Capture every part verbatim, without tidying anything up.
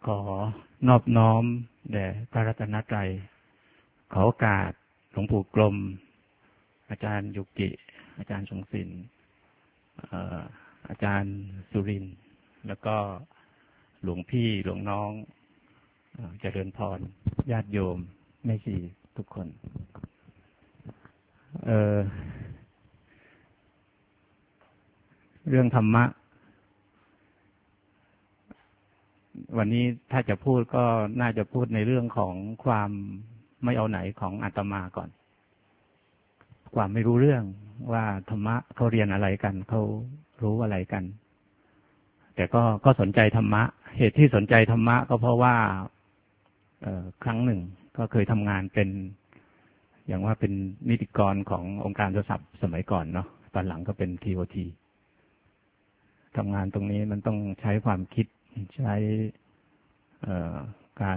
ขอนอบน้อมแด่พระรัตนตรัยขอโอกาสหลวงปู่กลมอาจารย์ยุกิอาจารย์ชงศิลป์อาจารย์สุรินทร์แล้วก็หลวงพี่หลวงน้องเจริญพรญาติโยมแม่ชีทุกคนเอ่อเรื่องธรรมะวันนี้ถ้าจะพูดก็น่าจะพูดในเรื่องของความไม่เอาไหนของอาตมาก่อนความไม่รู้เรื่องว่าธรรมะเขาเรียนอะไรกันเขารู้อะไรกันแต่ก็ก็สนใจธรรมะเหตุที่สนใจธรรมะก็เพราะว่าเอ่อครั้งหนึ่งก็เคยทำงานเป็นอย่างว่าเป็นนิติกรขององค์การโทรศัพท์สมัยก่อนเนาะตอนหลังก็เป็น ที โอ ที ทำงานตรงนี้มันต้องใช้ความคิดใช้การ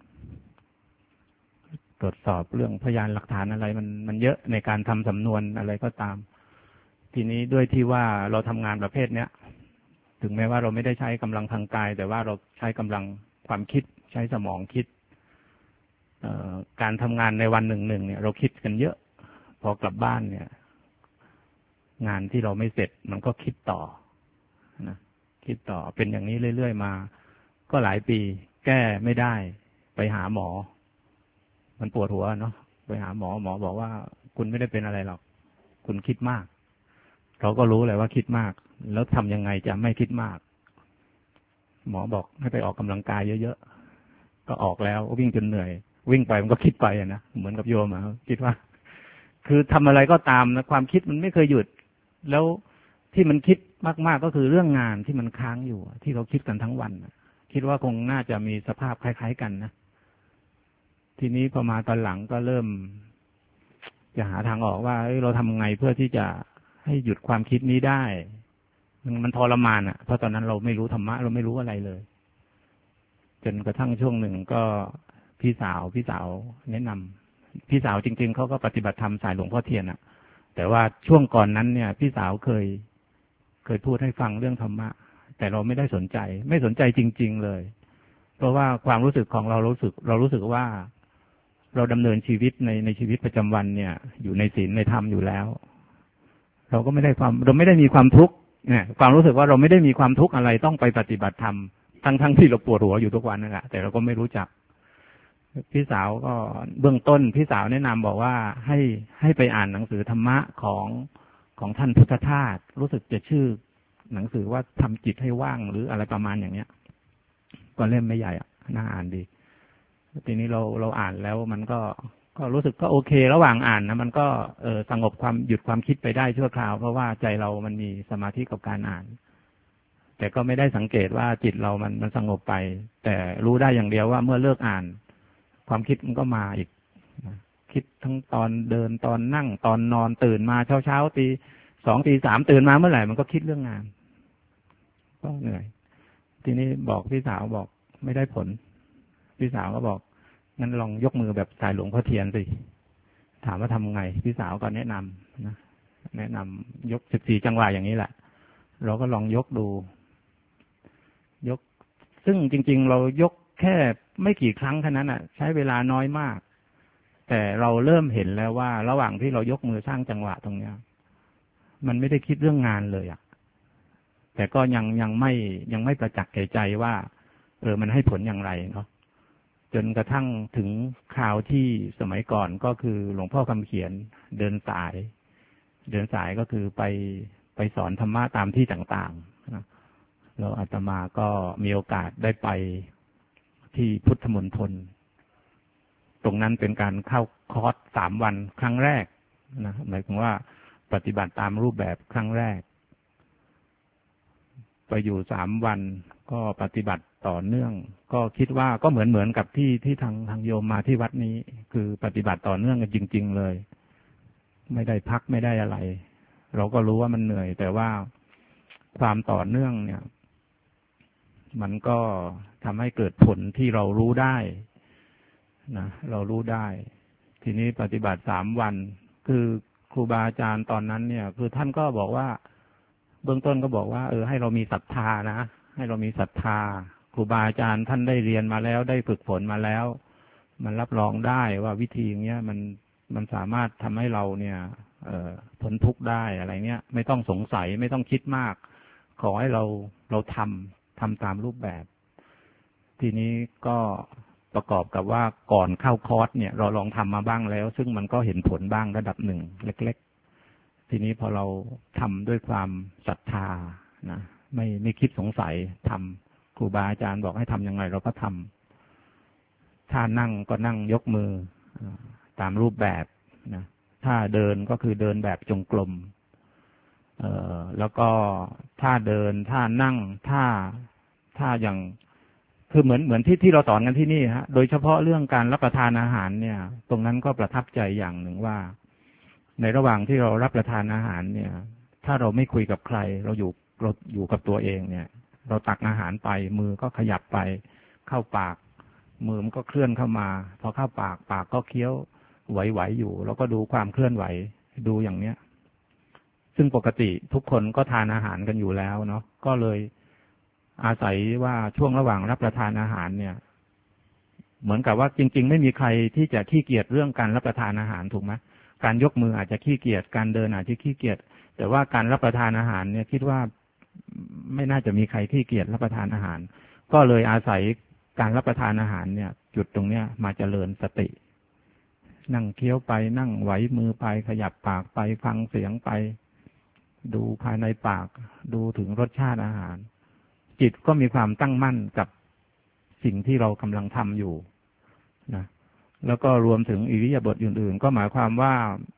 ตรวจสอบเรื่องพยานหลักฐานอะไรมันมันเยอะในการทำสำนวนอะไรก็ตามทีนี้ด้วยที่ว่าเราทำงานประเภทเนี้ยถึงแม้ว่าเราไม่ได้ใช้กำลังทางกายแต่ว่าเราใช้กำลังความคิดใช้สมองคิดการทำงานในวันหนึ่งหนึ่งเนี่ยเราคิดกันเยอะพอกลับบ้านเนี่ยงานที่เราไม่เสร็จมันก็คิดต่อนะคิดต่อเป็นอย่างนี้เรื่อยๆมาก็หลายปีแก้ไม่ได้ไปหาหมอมันปวดหัวเนาะไปหาหมอหมอบอกว่าคุณไม่ได้เป็นอะไรหรอกคุณคิดมากเราก็รู้เลยว่าคิดมากแล้วทำยังไงจะไม่คิดมากหมอบอกให้ไปออกกำลังกายเยอะๆก็ออกแล้ววิ่งจนเหนื่อยวิ่งไปมันก็คิดไปอะนะเหมือนกับโยมอะคิดว่าคือทำอะไรก็ตามนะความคิดมันไม่เคยหยุดแล้วที่มันคิดมากๆก็คือเรื่องงานที่มันค้างอยู่ที่เราคิดกันทั้งวันคิดว่าคงน่าจะมีสภาพคล้ายๆกันนะทีนี้พอมาตอนหลังก็เริ่มจะหาทางออกว่าเราทำไงเพื่อที่จะให้หยุดความคิดนี้ได้มันมันทรมานอ่ะเพราะตอนนั้นเราไม่รู้ธรรมะเราไม่รู้อะไรเลยจนกระทั่งช่วงหนึ่งก็พี่สาวพี่สาวแนะนำพี่สาวจริงๆเขาก็ปฏิบัติธรรมสายหลวงพ่อเทียนอ่ะแต่ว่าช่วงก่อนนั้นเนี่ยพี่สาวเคยเคยพูดให้ฟังเรื่องธรรมะแต่เราไม่ได้สนใจไม่สนใจจริงๆเลยเพราะว่าความรู้สึกของเรารู้สึกเรารู้สึกว่าเราดำเนินชีวิตในในชีวิตประจำวันเนี่ยอยู่ในศีลในธรรมอยู่แล้วเราก็ไม่ได้ความเราไม่ได้มีความทุกข์เนี่ยความรู้สึกว่าเราไม่ได้มีความทุกข์อะไรต้องไปปฏิบัติธรรมทั้งทั้งที่เราปวดหัวอยู่ทุกวันนั่นแหละแต่เราก็ไม่รู้จักพี่สาวก็เบื้องต้นพี่สาวแนะนำบอกว่าให้ให้ไปอ่านหนังสือธรรมะของของท่านพุทธทาสรู้สึกจะชื่อหนังสือว่าทำจิตให้ว่างหรืออะไรประมาณอย่างเนี้ยก็เล่มไม่ใหญ่อ่ะน่าอ่านดีทีนี้เราเราอ่านแล้วมันก็ก็รู้สึกก็โอเคระหว่างอ่านนะมันก็เออสงบความหยุดความคิดไปได้ชั่วคราวเพราะว่าใจเรามันมีสมาธิกับการอ่านแต่ก็ไม่ได้สังเกตว่าจิตเรามันมันสงบไปแต่รู้ได้อย่างเดียวว่าเมื่อเลิกอ่านความคิดมันก็มาอีกคิดทั้งตอนเดินตอนนั่งตอนนอนตื่นมาเช้าเช้าตีสองตีสามตื่นมาเมื่อไหร่มันก็คิดเรื่องงานก็เหนื่อยทีนี้บอกพี่สาวบอกไม่ได้ผลพี่สาวก็บอกงั้นลองยกมือแบบสายหลวงพ่อเทียนสิถามว่าทำไงพี่สาวก็แนะนำนะแนะนำยกสิบสี่จังหวะอย่างนี้แหละเราก็ลองยกดูยกซึ่งจริงๆเรายกแค่ไม่กี่ครั้งแค่นั้นอ่ะใช้เวลาน้อยมากแต่เราเริ่มเห็นแล้วว่าระหว่างที่เรายกมือสร้างจังหวะตรงเนี้ยมันไม่ได้คิดเรื่องงานเลยอ่ะแต่ก็ยังยังไม่ยังไม่ประจักษ์แก่ใจว่าเออมันให้ผลอย่างไรเนาะจนกระทั่งถึงข่าวที่สมัยก่อนก็คือหลวงพ่อคำเขียนเดินสายเดินสายก็คือไปไปสอนธรรมะตามที่ต่างๆนะแล้วอาตมาก็มีโอกาสได้ไปที่พุทธมณฑลตรงนั้นเป็นการเข้าคอร์สสามวันครั้งแรกนะหมายถึงว่าปฏิบัติตามรูปแบบครั้งแรกไปอยู่สามวันก็ปฏิบัติต่อเนื่องก็คิดว่าก็เหมือนเหมือนกับที่ที่ทางทางโยมมาที่วัดนี้คือปฏิบัติต่อเนื่องกันจริงๆเลยไม่ได้พักไม่ได้อะไรเราก็รู้ว่ามันเหนื่อยแต่ว่าความต่อเนื่องเนี่ยมันก็ทำให้เกิดผลที่เรารู้ได้นะเรารู้ได้ทีนี้ปฏิบัติสามวันคือครูบาอาจารย์ตอนนั้นเนี่ยคือท่านก็บอกว่าเบื้องต้นก็บอกว่าเออให้เรามีศรัทธานะให้เรามีศรัทธาครูบาอาจารย์ท่านได้เรียนมาแล้วได้ฝึกฝนมาแล้วมันรับรองได้ว่าวิธีอย่างเงี้ยมันมันสามารถทำให้เราเนี่ยเอ่อพ้นทุกข์ได้อะไรเงี้ยไม่ต้องสงสัยไม่ต้องคิดมากขอให้เราเราทำทำตามรูปแบบทีนี้ก็ประกอบกับว่าก่อนเข้าคอร์สเนี่ยเราลองทำมาบ้างแล้วซึ่งมันก็เห็นผลบ้างระดับหนึ่งเล็กๆทีนี้พอเราทำด้วยความศรัทธานะไม่ไม่คิดสงสัยทำครูบาอาจารย์บอกให้ทำยังไงเราก็ทำถ้านั่งก็นั่งยกมือตามรูปแบบนะถ้าเดินก็คือเดินแบบจงกรมเอ่อแล้วก็ถ้าเดินถ้านั่งถ้าถ้าอย่างคือเหมือนเหมือนที่ที่เราสอนกันที่นี่ฮะโดยเฉพาะเรื่องการรับประทานอาหารเนี่ยตรงนั้นก็ประทับใจอย่างหนึ่งว่าในระหว่างที่เรารับประทานอาหารเนี่ยถ้าเราไม่คุยกับใครเราอยู่เราอยู่กับตัวเองเนี่ยเราตักอาหารไปมือก็ขยับไปเข้าปากมือมันก็เคลื่อนเข้ามาพอเข้าปากปากก็เคี้ยวไหวๆอยู่แล้วก็ดูความเคลื่อนไหวดูอย่างเนี้ยซึ่งปกติทุกคนก็ทานอาหารกันอยู่แล้วเนาะก็เลยอาศัยว่าช่วงระหว่างรับประทานอาหารเนี่ยเหมือนกับว่าจริงๆไม่มีใครที่จะขี้เกียจเรื่องการรับประทานอาหารถูกไหมการยกมืออาจจะขี้เกียจการเดินอาจจะขี้เกียจแต่ว่าการรับประทานอาหารเนี่ยคิดว่าไม่น่าจะมีใครขี้เกียจรับประทานอาหารก็เลยอาศัยการรับประทานอาหารเนี่ยจุดตรงเนี้ยมาเจริญสตินั่งเคี้ยวไปนั่งไหวมือไปขยับปากไปฟังเสียงไปดูภายในปากดูถึงรสชาติอาหารจิตก็มีความตั้งมั่นกับสิ่งที่เรากำลังทำอยู่นะแล้วก็รวมถึงอิริยาบถอื่นๆก็หมายความว่า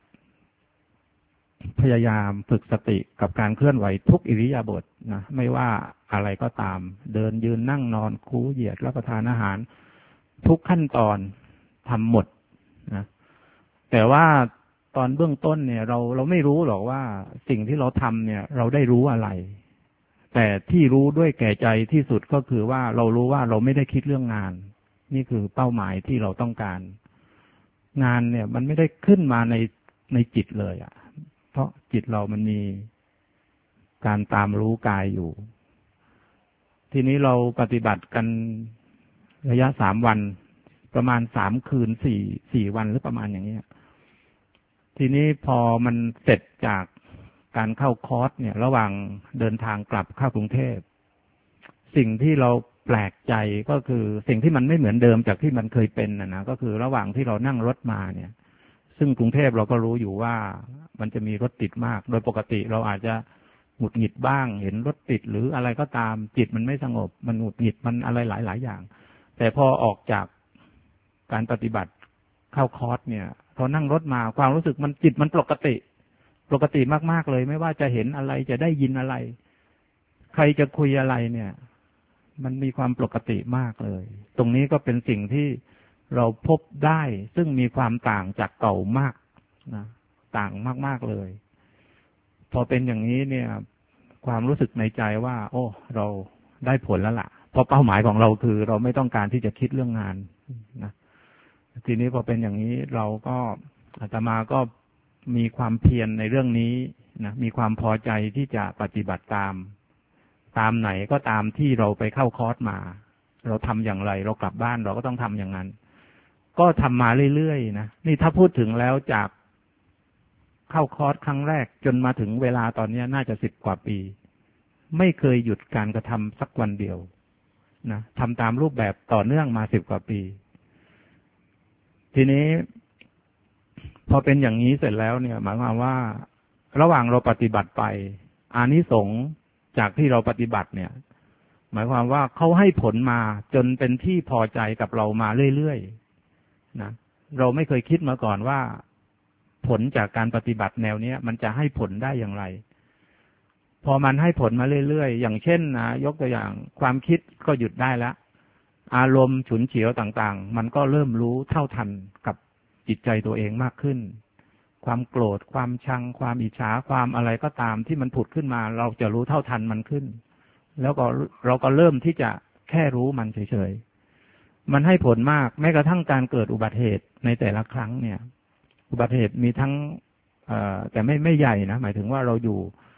พยายามฝึกสติกับการเคลื่อนไหวทุกอิริยาบถนะไม่ว่าอะไรก็ตามเดินยืนนั่งนอนคูเหยียดรับประทานอาหารทุกขั้นตอนทำหมดนะแต่ว่าตอนเบื้องต้นเนี่ยเราเราไม่รู้หรอกว่าสิ่งที่เราทำเนี่ยเราได้รู้อะไรแต่ที่รู้ด้วยแก่ใจที่สุดก็คือว่าเรารู้ว่าเราไม่ได้คิดเรื่องงานนี่คือเป้าหมายที่เราต้องการงานเนี่ยมันไม่ได้ขึ้นมาในในจิตเลยอ่ะเพราะจิตเรามันมีการตามรู้กายอยู่ทีนี้เราปฏิบัติกันระยะสามวันประมาณสามคืนสี่สี่วันหรือประมาณอย่างนี้ทีนี้พอมันเสร็จจากการเข้าคอร์สเนี่ยระหว่างเดินทางกลับเข้ากรุงเทพสิ่งที่เราแปลกใจก็คือสิ่งที่มันไม่เหมือนเดิมจากที่มันเคยเป็นนะนะก็คือระหว่างที่เรานั่งรถมาเนี่ยซึ่งกรุงเทพเราก็รู้อยู่ว่ามันจะมีรถติดมากโดยปกติเราอาจจะหงุดหงิดบ้างเห็นรถติดหรืออะไรก็ตามจิตมันไม่สงบมันหงุดหงิดมันอะไรหลายๆอย่างแต่พอออกจากการปฏิบัติเข้าคอร์สเนี่ยพอนั่งรถมาความรู้สึกมันจิตมันปกติปกติมากๆเลยไม่ว่าจะเห็นอะไรจะได้ยินอะไรใครจะคุยอะไรเนี่ยมันมีความปกติมากเลยตรงนี้ก็เป็นสิ่งที่เราพบได้ซึ่งมีความต่างจากเก่ามากนะต่างมากๆเลยพอเป็นอย่างนี้เนี่ยความรู้สึกในใจว่าโอ้เราได้ผลแล้วล่ะเพราะเป้าหมายของเราคือเราไม่ต้องการที่จะคิดเรื่องงานนะทีนี้พอเป็นอย่างนี้เราก็อาตมาก็มีความเพียรในเรื่องนี้นะมีความพอใจที่จะปฏิบัติตามตามไหนก็ตามที่เราไปเข้าคอร์สมาเราทำอย่างไรเรากลับบ้านเราก็ต้องทำอย่างนั้นก็ทำมาเรื่อยๆนะนี่ถ้าพูดถึงแล้วจากเข้าคอร์สครั้งแรกจนมาถึงเวลาตอนนี้น่าจะสิบกว่าปีไม่เคยหยุดการกระทำสักวันเดียวนะทำตามรูปแบบต่อเนื่องมาสิบกว่าปีทีนี้พอเป็นอย่างนี้เสร็จแล้วเนี่ยหมายความว่าระหว่างเราปฏิบัติไปอานิสงส์จากที่เราปฏิบัติเนี่ยหมายความว่าเขาให้ผลมาจนเป็นที่พอใจกับเรามาเรื่อยๆนะเราไม่เคยคิดมาก่อนว่าผลจากการปฏิบัติแนวนี้มันจะให้ผลได้อย่างไรพอมันให้ผลมาเรื่อยๆอย่างเช่นนะยกตัวอย่างความคิดก็หยุดได้แล้วอารมณ์ฉุนเฉียวต่างๆมันก็เริ่มรู้เท่าทันกับจิตใจตัวเองมากขึ้นความโกรธความชังความอิจฉาความอะไรก็ตามที่มันผุดขึ้นมาเราจะรู้เท่าทันมันขึ้นแล้วก็เราก็เริ่มที่จะแค่รู้มันเฉยๆมันให้ผลมากแม้กระทั่งการเกิดอุบัติเหตุในแต่ละครั้งเนี่ยอุบัติเหตุมีทั้งเอ่อแต่ไม่ไม่ใหญ่นะหมายถึงว่าเราอยู่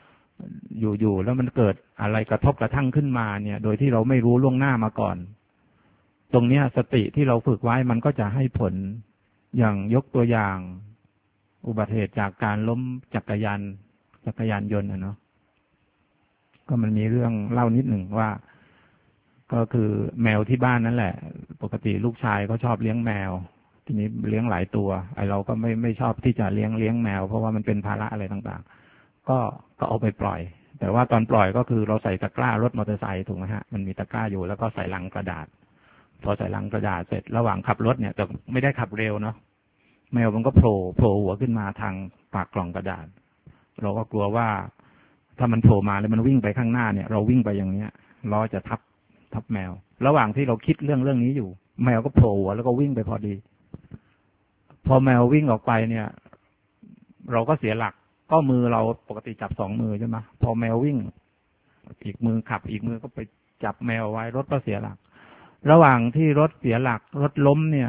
อยู่ๆแล้วมันเกิดอะไรกระทบกระทั่งขึ้นมาเนี่ยโดยที่เราไม่รู้ล่วงหน้ามาก่อนตรงเนี้ยสติที่เราฝึกไว้มันก็จะให้ผลอย่างยกตัวอย่างอุบัติเหตุจากการล้มจักรยานจักรยานยนต์นะเนาะก็มันมีเรื่องเล่านิดหนึ่งว่าก็คือแมวที่บ้านนั่นแหละปกติลูกชายเขาชอบเลี้ยงแมวทีนี้เลี้ยงหลายตัวไอเราก็ไม่ไม่ชอบที่จะเลี้ยงเลี้ยงแมวเพราะว่ามันเป็นภาระอะไรต่างๆก็ก็เอาไปปล่อยแต่ว่าตอนปล่อยก็คือเราใส่ตะกร้ารถมอเตอร์ไซค์ถูกไหมฮะมันมีตะกร้าอยู่แล้วก็ใส่ลังกระดาษพอใส่ลังกระดาษเสร็จระหว่างขับรถเนี่ยแต่ไม่ได้ขับเร็วเนาะแมวมันก็โผล่โผล่หัวขึ้นมาทางปากกล่องกระดาษเราก็กลัวว่าถ้ามันโผล่มาแล้วมันวิ่งไปข้างหน้าเนี่ยเราวิ่งไปอย่างเนี้ยล้อจะทับทับแมวระหว่างที่เราคิดเรื่องเรื่องนี้อยู่แมวก็โผล่หัวแล้วก็วิ่งไปพอดีพอแมววิ่งออกไปเนี่ยเราก็เสียหลักก็มือเราปกติจับสองมือใช่ไหมพอแมววิ่งอีกมือขับอีกมือก็ไปจับแมวไว้รถก็เสียหลักระหว่างที่รถเสียหลักรถล้มเนี่ย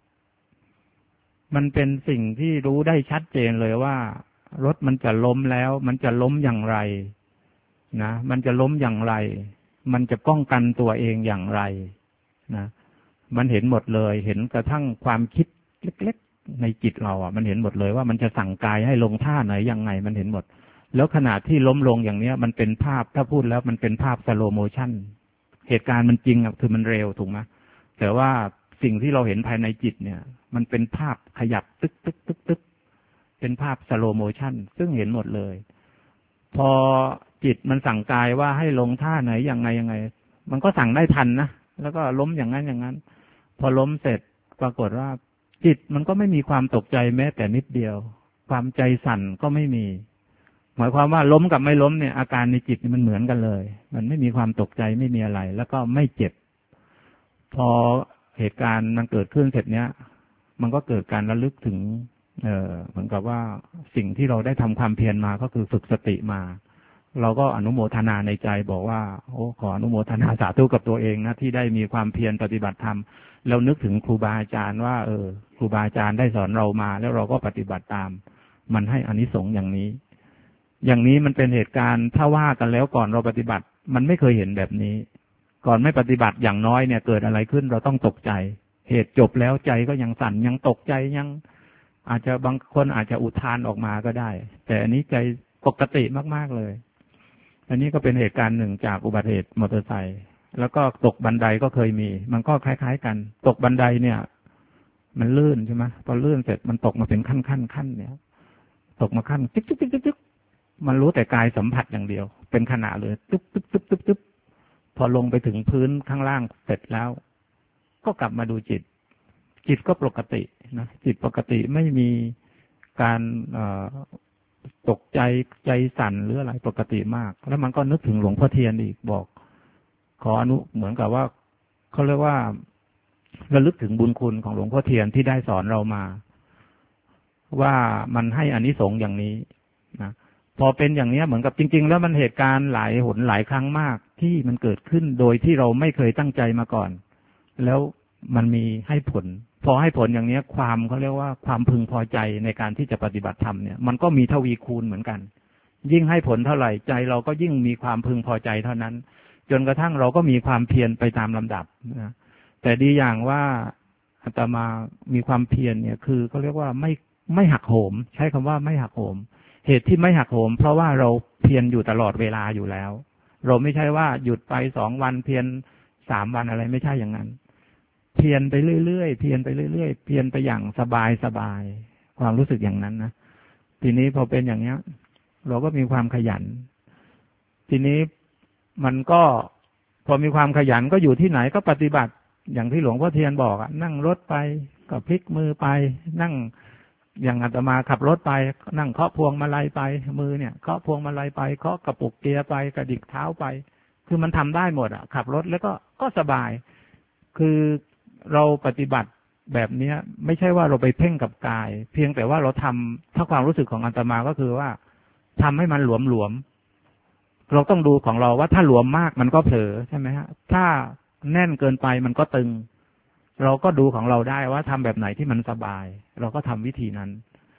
มันเป็นสิ่งที่รู้ได้ชัดเจนเลยว่ารถมันจะล้มแล้วมันจะล้มอย่างไรนะมันจะล้มอย่างไรมันจะป้องกันตัวเองอย่างไรนะมันเห็นหมดเลยเห็นกระทั่งความคิดเล็กๆในจิตเราอ่ะมันเห็นหมดเลยว่ามันจะสั่งกายให้ลงท่าไหนยังไงมันเห็นหมดแล้วขณะที่ล้มลงอย่างเนี้ยมันเป็นภาพถ้าพูดแล้วมันเป็นภาพสโลโมชั่นเหตุการณ์มันจริงอ่ะคือมันเร็วถูกไหมแต่ว่าสิ่งที่เราเห็นภายในจิตเนี่ยมันเป็นภาพขยับตึกตึกตึกตึกเป็นภาพสโลโมชั่นซึ่งเห็นหมดเลยพอจิตมันสั่งกายว่าให้ลงท่าไหนยังไงยังไงมันก็สั่งได้ทันนะแล้วก็ล้มอย่างนั้นอย่างนั้นพอล้มเสร็จปรากฏว่าจิตมันก็ไม่มีความตกใจแม้แต่นิดเดียวความใจสั่นก็ไม่มีหมายความว่าล้มกับไม่ล้มเนี่ยอาการในจิตมันเหมือนกันเลยมันไม่มีความตกใจไม่มีอะไรแล้วก็ไม่เจ็บพอเหตุการณ์มันเกิดขึ้นเสร็จเนี้ยมันก็เกิดการระลึกถึงเอ่อเหมือนกับว่าสิ่งที่เราได้ทำความเพียรมาก็คือฝึกสติมาเราก็อนุโมทนาในใจบอกว่าโอ้ขออนุโมทนาสาธุกับตัวเองนะที่ได้มีความเพียรปฏิบัติธรรมแล้วนึกถึงครูบาอาจารย์ว่าเออครูบาอาจารย์ได้สอนเรามาแล้วเราก็ปฏิบัติตามมันให้อานิสงส์อย่างนี้อย่างนี้มันเป็นเหตุการณ์ถ้าว่ากันแล้วก่อนเราปฏิบัติมันไม่เคยเห็นแบบนี้ก่อนไม่ปฏิบัติอย่างน้อยเนี่ยเกิดอะไรขึ้นเราต้องตกใจเหตุจบแล้วใจก็ยังสั่นยังตกใจยังอาจจะบางคนอาจจะอุทานออกมาก็ได้แต่อันนี้ใจปกติมากๆเลยอันนี้ก็เป็นเหตุการณ์หนึ่งจากอุบัติเหตุมอเตอร์ไซค์แล้วก็ตกบันไดก็เคยมีมันก็คล้ายๆกันตกบันไดเนี่ยมันลื่นใช่ไหมพอลื่นเสร็จมันตกมาเป็นขั้นขั้นขั้นเนี่ยตกมาขั้นจิ๊กจิ๊กจิ๊กจิ๊กมันรู้แต่กายสัมผัสอย่างเดียวเป็นขณะเลยตึ๊บตึ๊บตึ๊บตึ๊บตึ๊บพอลงไปถึงพื้นข้างล่างเสร็จแล้วก็กลับมาดูจิตจิตก็ปกตินะจิตปกติไม่มีการตกใจใจสั่นหรืออะไรปกติมากแล้วมันก็นึกถึงหลวงพ่อเทียนอีกบอกขออนุเหมือนกับว่าเขาเรียกว่าระลึกถึงบุญคุณของหลวงพ่อเทียนที่ได้สอนเรามาว่ามันให้อานิสงส์อย่างนี้นะพอเป็นอย่างนี้เหมือนกับจริงๆแล้วมันเหตุการณ์หลายหนหลายครั้งมากที่มันเกิดขึ้นโดยที่เราไม่เคยตั้งใจมาก่อนแล้วมันมีให้ผลพอให้ผลอย่างนี้ความเขาเรียกว่าความพึงพอใจในการที่จะปฏิบัติธรรมเนี่ยมันก็มีทวีคูณเหมือนกันยิ่งให้ผลเท่าไหร่ใจเราก็ยิ่งมีความพึงพอใจเท่านั้นจนกระทั่งเราก็มีความเพียรไปตามลำดับนะแต่ดีอย่างว่าอาตมามีความเพียรเนี่ยคือเขาเรียกว่าไม่ไม่หักโหมใช้คำว่าไม่หักโหมเหตุที่ไม่หักโหมเพราะว่าเราเพียรอยู่ตลอดเวลาอยู่แล้วเราไม่ใช่ว่าหยุดไปสองวันเพียรสามวันอะไรไม่ใช่อย่างนั้นเพียรไปเรื่อยๆเพียรไปเรื่อยๆเพียรไปอย่างสบายสบายความรู้สึกอย่างนั้นนะทีนี้พอเป็นอย่างเนี้ยเราก็มีความขยันทีนี้มันก็พอมีความขยันก็อยู่ที่ไหนก็ปฏิบัติอย่างที่หลวงพ่อเทียนบอกอ่ะนั่งรถไปก็พลิกมือไปนั่งอย่างอาตมาขับรถไปนั่งเคาะพวงมาลัยไปมือเนี่ยเคาะพวงมาลัยไปเคาะกระปุกเกียร์ไปกระดิกเท้าไปคือมันทำได้หมดอ่ะขับรถแล้วก็ก็สบายคือเราปฏิบัติแบบนี้ไม่ใช่ว่าเราไปเพ่งกับกายเพียงแต่ว่าเราทำถ้าความรู้สึกของอาตมาก็คือว่าทำให้มันหลวมหลวมเราต้องดูของเราว่าถ้าหลวมมากมันก็เผลอใช่ไหมฮะถ้าแน่นเกินไปมันก็ตึงเราก็ดูของเราได้ว่าทำแบบไหนที่มันสบายเราก็ทำวิธีนั้น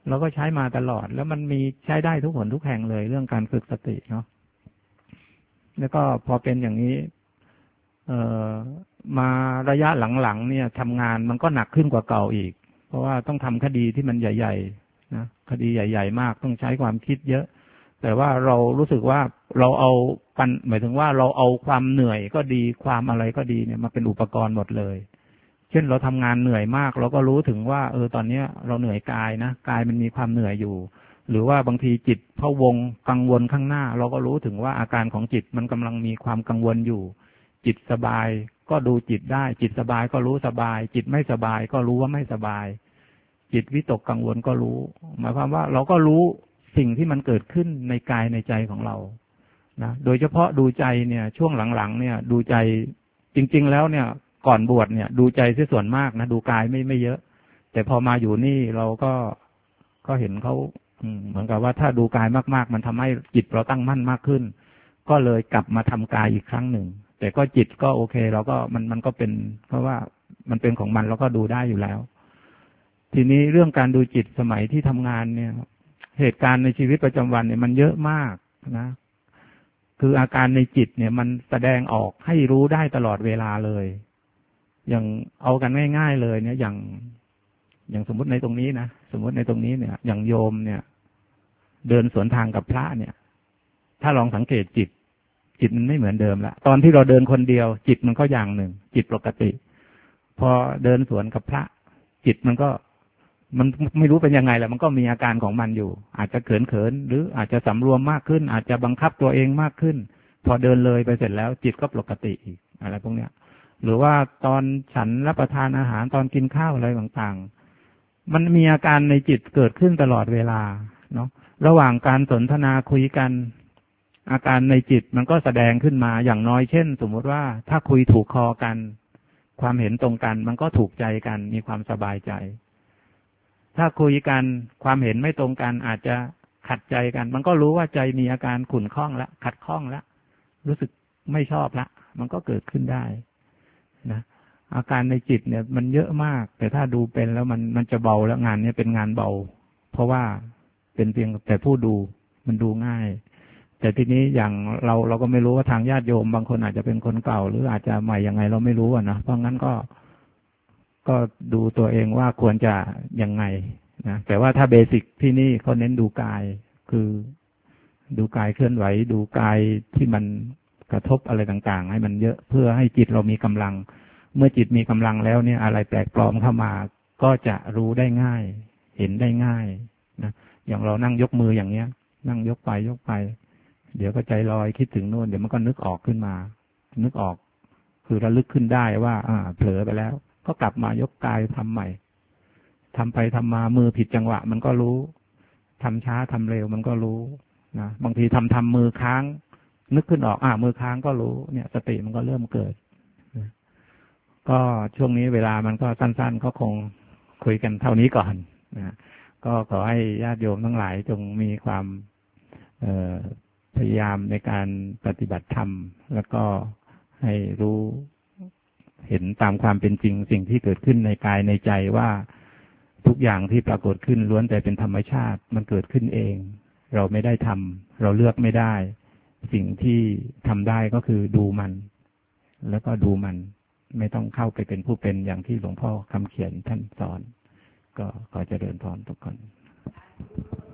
เราก็ใช้มาตลอดแล้วมันมีใช้ได้ทุกหนทุกแห่งเลยเรื่องการฝึกสติเนาะแล้วก็พอเป็นอย่างนี้เอ่อมาระยะหลังๆเนี่ยทำงานมันก็หนักขึ้นกว่าเก่าอีกเพราะว่าต้องทำคดีที่มันใหญ่ๆนะคดีใหญ่ๆมากต้องใช้ความคิดเยอะแต่ว่าเรารู้สึกว่าเราเอาปันหมายถึงว่าเราเอาความเหนื่อยก็ดีความอะไรก็ดีเนี่ยมาเป็นอุปกรณ์หมดเลยเช่นเราทำงานเหนื่อยมากเราก็รู้ถึงว่าเออตอนนี้เราเหนื่อยกายนะกายมันมีความเหนื่อยอยู่หรือว่าบางทีจิตพะวงกังวลข้างหน้าเราก็รู้ถึงว่าอาการของจิตมันกำลังมีความกังวลอยู่จิตสบายก็ดูจิตได้จิตสบายก็รู้สบายจิตไม่สบายก็รู้ว่าไม่สบายจิตวิตกกังวลก็รู้หมายความว่าเราก็รู้สิ่งที่มันเกิดขึ้นในกายในใจของเรานะโดยเฉพาะดูใจเนี่ยช่วงหลังๆเนี่ยดูใจจริงๆแล้วเนี่ยก่อนบวชเนี่ยดูใจที่ส่วนมากนะดูกายไม่ไม่เยอะแต่พอมาอยู่นี่เราก็ก็เห็นเขาเหมือนกับว่าถ้าดูกายมากๆมันทำให้จิตเราตั้งมั่นมากขึ้นก็เลยกลับมาทำกายอีกครั้งหนึ่งแต่ก็จิตก็โอเคเราก็มันมันก็เป็นเพราะว่ามันเป็นของมันเราก็ดูได้อยู่แล้วทีนี้เรื่องการดูจิตสมัยที่ทำงานเนี่ยเหตุการณ์ในชีวิตประจำวันเนี่ยมันเยอะมากนะคืออาการในจิตเนี่ยมันแสดงออกให้รู้ได้ตลอดเวลาเลยอย่างเอากันง่ายๆเลยเนี่ยอย่างอย่างสมมุติในตรงนี้นะสมมุติในตรงนี้เนี่ยอย่างโยมเนี่ยเดินสวนทางกับพระเนี่ยถ้าลองสังเกตจิตจิตมันไม่เหมือนเดิมละตอนที่เราเดินคนเดียวจิตมันก็อย่างหนึ่งจิตปกติพอเดินสวนกับพระจิตมันก็มันไม่รู้เป็นยังไงแหละมันก็มีอาการของมันอยู่อาจจะเขินเขินหรืออาจจะสำรวมมากขึ้นอาจจะบังคับตัวเองมากขึ้นพอเดินเลยไปเสร็จแล้วจิตก็ปกติอีกอะไรพวกเนี้ยหรือว่าตอนฉันรับประทานอาหารตอนกินข้าวอะไรต่างๆมันมีอาการในจิตเกิดขึ้นตลอดเวลาเนาะระหว่างการสนทนาคุยกันอาการในจิตมันก็แสดงขึ้นมาอย่างน้อยเช่นสมมุติว่าถ้าคุยถูกคอกันความเห็นตรงกันมันก็ถูกใจกันมีความสบายใจถ้าคุยกันความเห็นไม่ตรงกันอาจจะขัดใจกันมันก็รู้ว่าใจมีอาการขุ่นข้องละขัดข้องละรู้สึกไม่ชอบละมันก็เกิดขึ้นได้นะอาการในจิตเนี่ยมันเยอะมากแต่ถ้าดูเป็นแล้วมันมันจะเบาแล้วงานนี้เป็นงานเบาเพราะว่าเป็นเพียงแต่ผู้ดูมันดูง่ายแต่ทีนี้อย่างเราเราก็ไม่รู้ว่าทางญาติโยมบางคนอาจจะเป็นคนเก่าหรืออาจจะใหม่ยังไงเราไม่รู้อ่ะนะเพราะงั้นก็ก็ดูตัวเองว่าควรจะยังไงนะแต่ว่าถ้าเบสิกที่นี่เขาเน้นดูกายคือดูกายเคลื่อนไหวดูกายที่มันกระทบอะไรต่างๆให้มันเยอะเพื่อให้จิตเรามีกำลังเมื่อจิตมีกำลังแล้วเนี่ยอะไรแปลกปลอมเข้ามาก็จะรู้ได้ง่ายเห็นได้ง่ายนะอย่างเรานั่งยกมืออย่างเนี้ยนั่งยกไปยกไปเดี๋ยวก็ใจลอยคิดถึงโน่นเดี๋ยวมันก็นึกออกขึ้นมานึกออกคือระลึกขึ้นได้ว่าอ่าเผลอไปแล้วก็กลับมายกกายทำใหม่ทำไปทำมามือผิดจังหวะมันก็รู้ทำช้าทำเร็วมันก็รู้นะบางทีทำทำมือค้างนึกขึ้นออกอ่ามือค้างก็รู้เนี่ยสติมันก็เริ่มเกิดนะก็ช่วงนี้เวลามันก็สั้นๆก็คงคุยกันเท่านี้ก่อนนะก็ขอให้ญาติโยมทั้งหลายจงมีความเอ่อพยายามในการปฏิบัติธรรมแล้วก็ให้รู้เห็นตามความเป็นจริงสิ่งที่เกิดขึ้นในกายในใจว่าทุกอย่างที่ปรากฏขึ้นล้วนแต่เป็นธรรมชาติมันเกิดขึ้นเองเราไม่ได้ทำเราเลือกไม่ได้สิ่งที่ทำได้ก็คือดูมันแล้วก็ดูมันไม่ต้องเข้าไปเป็นผู้เป็นอย่างที่หลวงพ่อคำเขียนท่านสอนก็ขอเจริญพรทุกคน